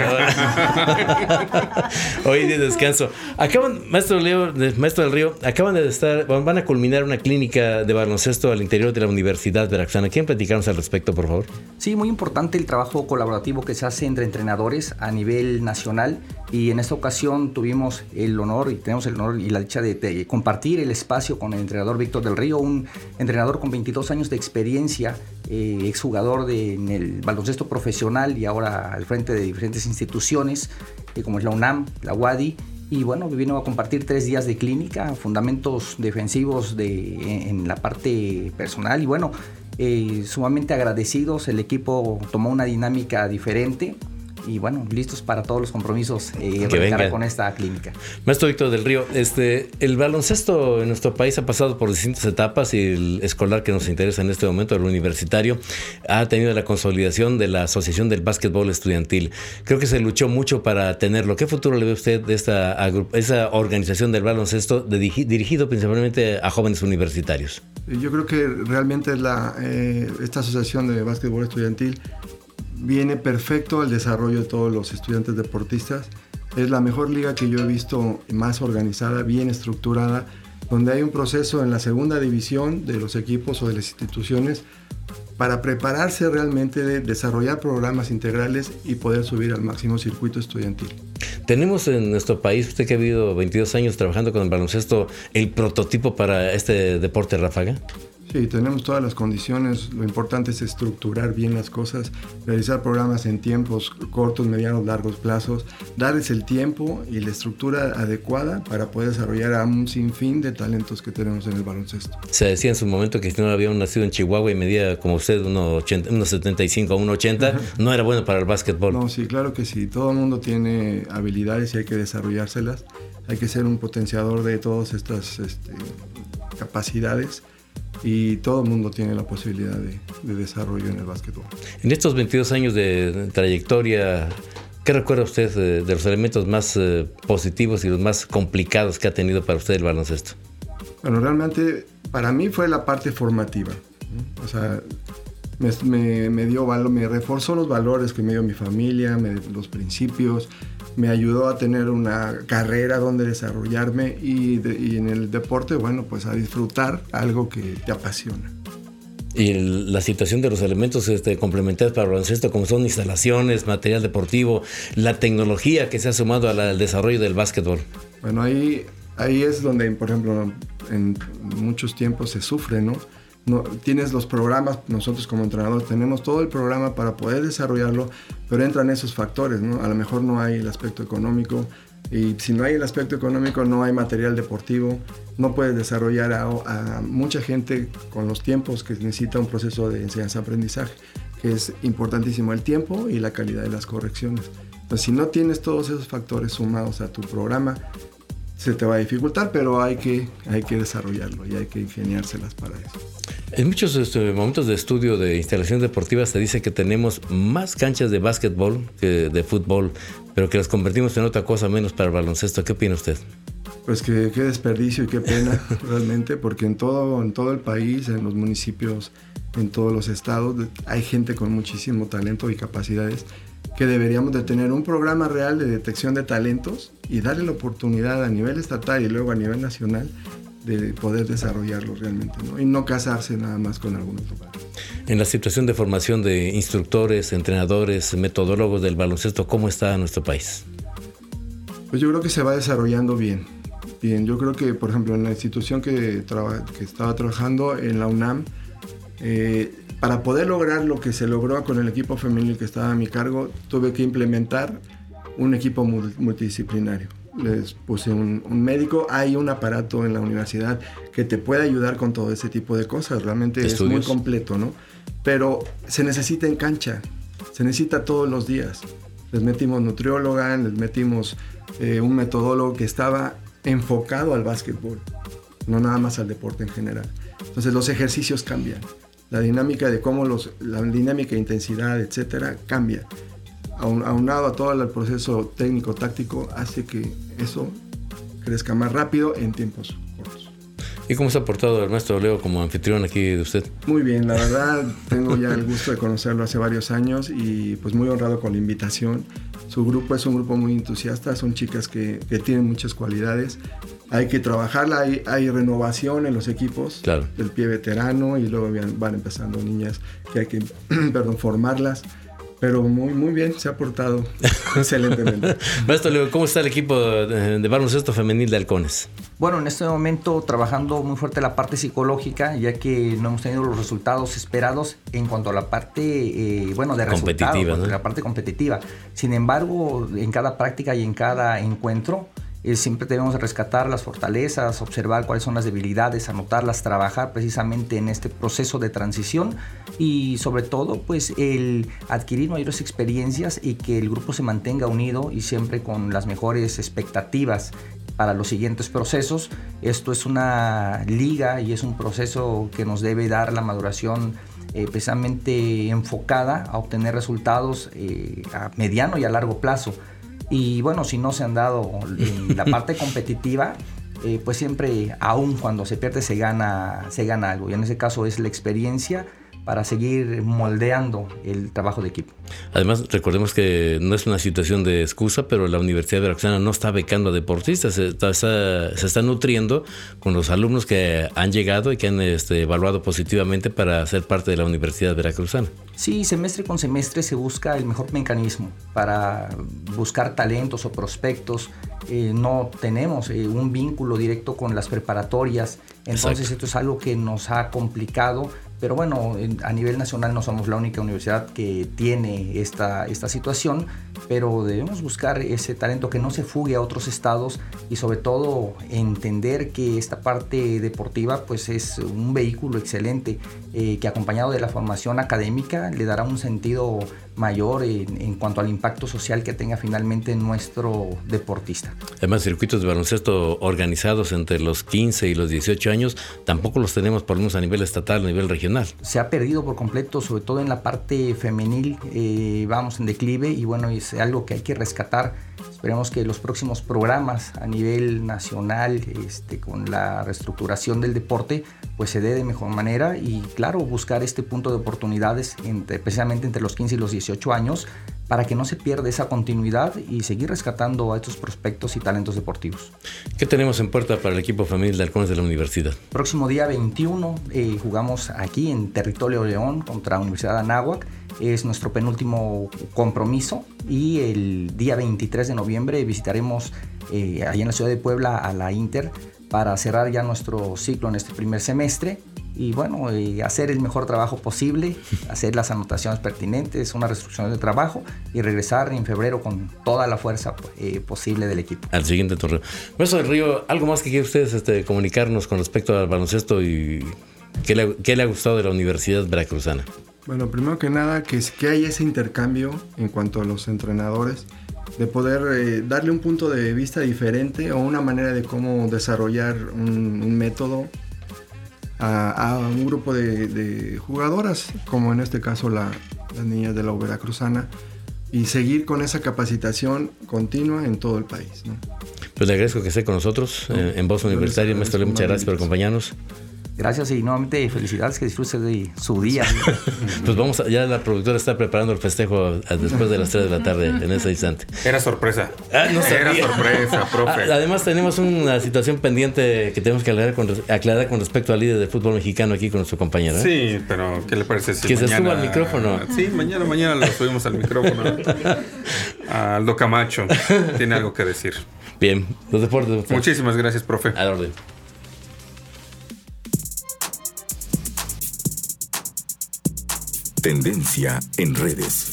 hoy de descanso. Acaban, maestro Leo, maestro del Río, acaban de estar, van a culminar una clínica de baloncesto al interior de la Universidad Veracruzana. ¿Quieren platicarnos al respecto, por favor? Sí, muy importante el trabajo colaborativo que se hace entre entrenadores a nivel nacional, y en esta ocasión tuvimos el honor y tenemos el honor y la dicha de, de compartir el espacio con el entrenador Víctor del Río, un entrenador con veintidós años de experiencia, eh, exjugador de, en el baloncesto profesional y ahora al frente de diferentes instituciones, eh, como es la UNAM, la UADY. Y bueno, vino a compartir tres días de clínica, fundamentos defensivos de, en, en la parte personal, y bueno, eh, sumamente agradecidos. El equipo tomó una dinámica diferente. y bueno, listos para todos los compromisos eh, que vengan con esta clínica. Maestro Víctor del Río, este, el baloncesto en nuestro país ha pasado por distintas etapas y el escolar que nos interesa en este momento, el universitario, ha tenido la consolidación de la Asociación del Básquetbol Estudiantil. Creo que se luchó mucho para tenerlo. ¿Qué futuro le ve usted de esta, esa organización del baloncesto de, dirigido principalmente a jóvenes universitarios? Yo creo que realmente la, eh, esta Asociación de Básquetbol Estudiantil viene perfecto al desarrollo de todos los estudiantes deportistas. Es la mejor liga que yo he visto, más organizada, bien estructurada, donde hay un proceso en la segunda división de los equipos o de las instituciones para prepararse realmente de desarrollar programas integrales y poder subir al máximo circuito estudiantil. Tenemos en nuestro país, usted que ha vivido veintidós años trabajando con el baloncesto, el prototipo para este deporte ráfaga. Sí, tenemos todas las condiciones. Lo importante es estructurar bien las cosas, realizar programas en tiempos cortos, medianos, largos plazos, darles el tiempo y la estructura adecuada para poder desarrollar a un sinfín de talentos que tenemos en el baloncesto. Se decía en su momento que si no había nacido en Chihuahua y medía como usted uno setenta y cinco o uno ochenta, uh-huh. no era bueno para el básquetbol. No, sí, claro que sí. Todo el mundo tiene habilidades y hay que desarrollárselas. Hay que ser un potenciador de todas estas este, capacidades. Y todo el mundo tiene la posibilidad de, de desarrollo en el básquetbol. En estos veintidós años de trayectoria, ¿qué recuerda usted de, de los elementos más eh, positivos y los más complicados que ha tenido para usted el baloncesto? Bueno, realmente para mí fue la parte formativa, ¿no? O sea, me, me, me dio valor, me reforzó los valores que me dio mi familia, me, los principios, me ayudó a tener una carrera donde desarrollarme y, de, y en el deporte, bueno, pues a disfrutar algo que te apasiona. Y el, la situación de los elementos este, complementarios para el baloncesto, como son instalaciones, material deportivo, la tecnología que se ha sumado al, al desarrollo del básquetbol. Bueno, ahí, ahí es donde, por ejemplo, en muchos tiempos se sufre, ¿no? No, tienes los programas, nosotros como entrenadores tenemos todo el programa para poder desarrollarlo, pero entran esos factores, ¿no? A lo mejor no hay el aspecto económico, y si no hay el aspecto económico no hay material deportivo, no puedes desarrollar a, a mucha gente con los tiempos que necesita un proceso de enseñanza-aprendizaje, que es importantísimo el tiempo y la calidad de las correcciones. Entonces, si no tienes todos esos factores sumados a tu programa, se te va a dificultar, pero hay que, hay que desarrollarlo y hay que ingeniárselas para eso. En muchos este, momentos de estudio de instalaciones deportivas se dice que tenemos más canchas de básquetbol que de fútbol, pero que las convertimos en otra cosa menos para el baloncesto. ¿Qué opina usted? Pues que qué desperdicio y qué pena realmente, porque en todo, en todo el país, en los municipios, en todos los estados, hay gente con muchísimo talento y capacidades que deberíamos de tener un programa real de detección de talentos y darle la oportunidad a nivel estatal y luego a nivel nacional de poder desarrollarlo realmente, ¿no? Y no casarse nada más con algunos lugares. En la situación de formación de instructores, entrenadores, metodólogos del baloncesto, ¿cómo está nuestro país? Pues yo creo que se va desarrollando bien. Bien, yo creo que, por ejemplo, en la institución que, traba, que estaba trabajando, en la UNAM, eh, para poder lograr lo que se logró con el equipo femenil que estaba a mi cargo, tuve que implementar un equipo multidisciplinario. Les puse un, un médico, hay un aparato en la universidad que te puede ayudar con todo ese tipo de cosas, realmente es muy completo, ¿no? Pero se necesita en cancha, se necesita todos los días. Les metimos nutrióloga, les metimos eh, un metodólogo que estaba enfocado al básquetbol, no nada más al deporte en general. Entonces los ejercicios cambian. La dinámica de cómo los, la dinámica, intensidad, etcétera, cambia. Aunado a todo el proceso técnico-táctico, hace que eso crezca más rápido en tiempos cortos. ¿Y cómo se ha portado el maestro Leo como anfitrión aquí de usted? Muy bien, la verdad, tengo ya el gusto de conocerlo hace varios años y pues muy honrado con la invitación. Su grupo es un grupo muy entusiasta, son chicas que, que tienen muchas cualidades. Hay que trabajarla, hay, hay renovación en los equipos, claro, del pie veterano, y luego van empezando niñas que hay que perdón, formarlas. Pero muy, muy bien, se ha portado excelentemente. Maestro Leo, ¿cómo está el equipo de, de baloncesto femenil de Halcones? Bueno, en este momento trabajando muy fuerte la parte psicológica, ya que no hemos tenido los resultados esperados en cuanto a la parte, eh, bueno, de resultados, ¿no? La parte competitiva. Sin embargo, en cada práctica y en cada encuentro, Eh, siempre debemos rescatar las fortalezas, observar cuáles son las debilidades, anotarlas, trabajar precisamente en este proceso de transición y sobre todo pues el adquirir mayores experiencias y que el grupo se mantenga unido y siempre con las mejores expectativas para los siguientes procesos. Esto es una liga y es un proceso que nos debe dar la maduración eh, precisamente enfocada a obtener resultados eh, a mediano y a largo plazo. Y bueno, si no se han dado en la parte competitiva, eh, pues siempre, aún cuando se pierde, se gana, se gana algo. Y en ese caso es la experiencia para seguir moldeando el trabajo de equipo. Además, recordemos que no es una situación de excusa, pero la Universidad Veracruzana no está becando a deportistas, se está, se está nutriendo con los alumnos que han llegado y que han este, evaluado positivamente para ser parte de la Universidad Veracruzana. Sí, semestre con semestre se busca el mejor mecanismo para buscar talentos o prospectos. Eh, no tenemos eh, un vínculo directo con las preparatorias, entonces Exacto. Esto es algo que nos ha complicado. Pero bueno, a nivel nacional no somos la única universidad que tiene esta, esta situación, pero debemos buscar ese talento que no se fugue a otros estados y sobre todo entender que esta parte deportiva pues es un vehículo excelente eh, que acompañado de la formación académica le dará un sentido mayor en, en cuanto al impacto social que tenga finalmente nuestro deportista. Además, circuitos de baloncesto organizados entre los quince y los dieciocho años tampoco los tenemos por lo menos a nivel estatal, a nivel regional. Se ha perdido por completo, sobre todo en la parte femenil, eh, vamos en declive y bueno, es algo que hay que rescatar. Esperemos que los próximos programas a nivel nacional, este, con la reestructuración del deporte, pues se dé de mejor manera y claro, buscar este punto de oportunidades entre, precisamente entre los quince y los dieciocho años para que no se pierda esa continuidad y seguir rescatando a estos prospectos y talentos deportivos. ¿Qué tenemos en puerta para el equipo femenil de halcones de la universidad? Próximo día veintiuno eh, jugamos aquí en territorio León contra Universidad de Anáhuac. Es nuestro penúltimo compromiso y el día veintitrés de noviembre visitaremos eh, allá en la ciudad de Puebla a la Inter para cerrar ya nuestro ciclo en este primer semestre y bueno, eh, hacer el mejor trabajo posible, hacer las anotaciones pertinentes, una reestructuración de trabajo y regresar en febrero con toda la fuerza eh, posible del equipo. Al siguiente torneo. Maestro del Río, ¿algo más que quieren ustedes este, comunicarnos con respecto al baloncesto y qué le, qué le ha gustado de la Universidad Veracruzana? Bueno, primero que nada, que, que haya ese intercambio en cuanto a los entrenadores, de poder eh, darle un punto de vista diferente o una manera de cómo desarrollar un, un método a, a un grupo de, de jugadoras, como en este caso la, las niñas de la Veracruzana, y seguir con esa capacitación continua en todo el país, ¿no? Pues le agradezco que esté con nosotros eh, en Voz Universitaria. Maestro Leo, muchas gracias por acompañarnos. Gracias y nuevamente felicidades, que disfrute de su día. Pues vamos, a, ya la productora está preparando el festejo después de las tres de la tarde en ese instante. Era sorpresa. Ah, no Era sorpresa, profe. Además tenemos una situación pendiente que tenemos que aclarar con, aclarar con respecto al líder de fútbol mexicano aquí con nuestro compañero, ¿eh? Sí, pero ¿qué le parece si que mañana... se suba al micrófono? Sí, mañana, mañana lo subimos al micrófono. A Aldo Camacho tiene algo que decir. Bien, los deportes. Doctor. Muchísimas gracias, profe. A la orden. Tendencia en redes.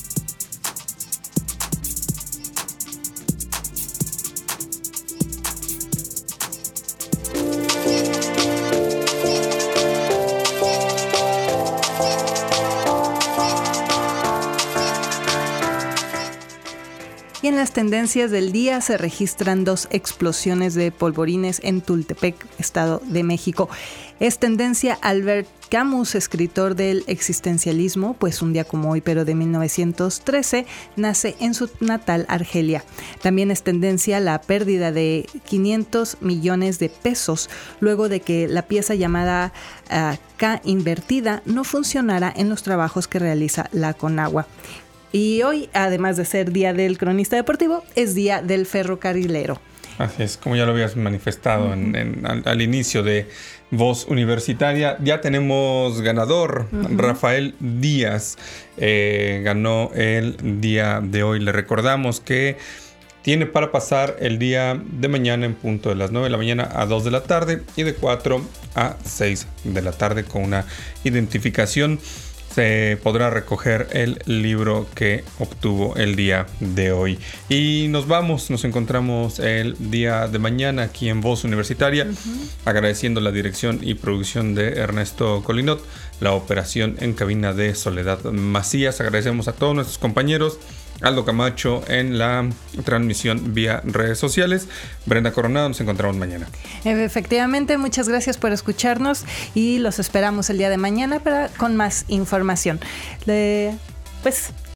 Y en las tendencias del día se registran dos explosiones de polvorines en Tultepec, Estado de México. Es tendencia Albert Camus, escritor del existencialismo, pues un día como hoy, pero de mil novecientos trece, nace en su natal Argelia. También es tendencia la pérdida de quinientos millones de pesos, luego de que la pieza llamada uh, K invertida no funcionara en los trabajos que realiza la Conagua. Y hoy, además de ser Día del Cronista Deportivo, es Día del Ferrocarrilero. Así es, como ya lo habías manifestado uh-huh. en, en, al, al inicio de Voz Universitaria. Ya tenemos ganador, uh-huh. Rafael Díaz eh, ganó el día de hoy. Le recordamos que tiene para pasar el día de mañana en punto de las nueve de la mañana a dos de la tarde y de cuatro a seis de la tarde con una identificación se podrá recoger el libro que obtuvo el día de hoy. Y nos vamos, nos encontramos el día de mañana aquí en Voz Universitaria, uh-huh. agradeciendo la dirección y producción de Ernesto Colinot, la operación en cabina de Soledad Macías. Agradecemos a todos nuestros compañeros, Aldo Camacho en la transmisión vía redes sociales. Brenda Coronado, nos encontramos mañana. Efectivamente, muchas gracias por escucharnos y los esperamos el día de mañana para, con más información. Le, pues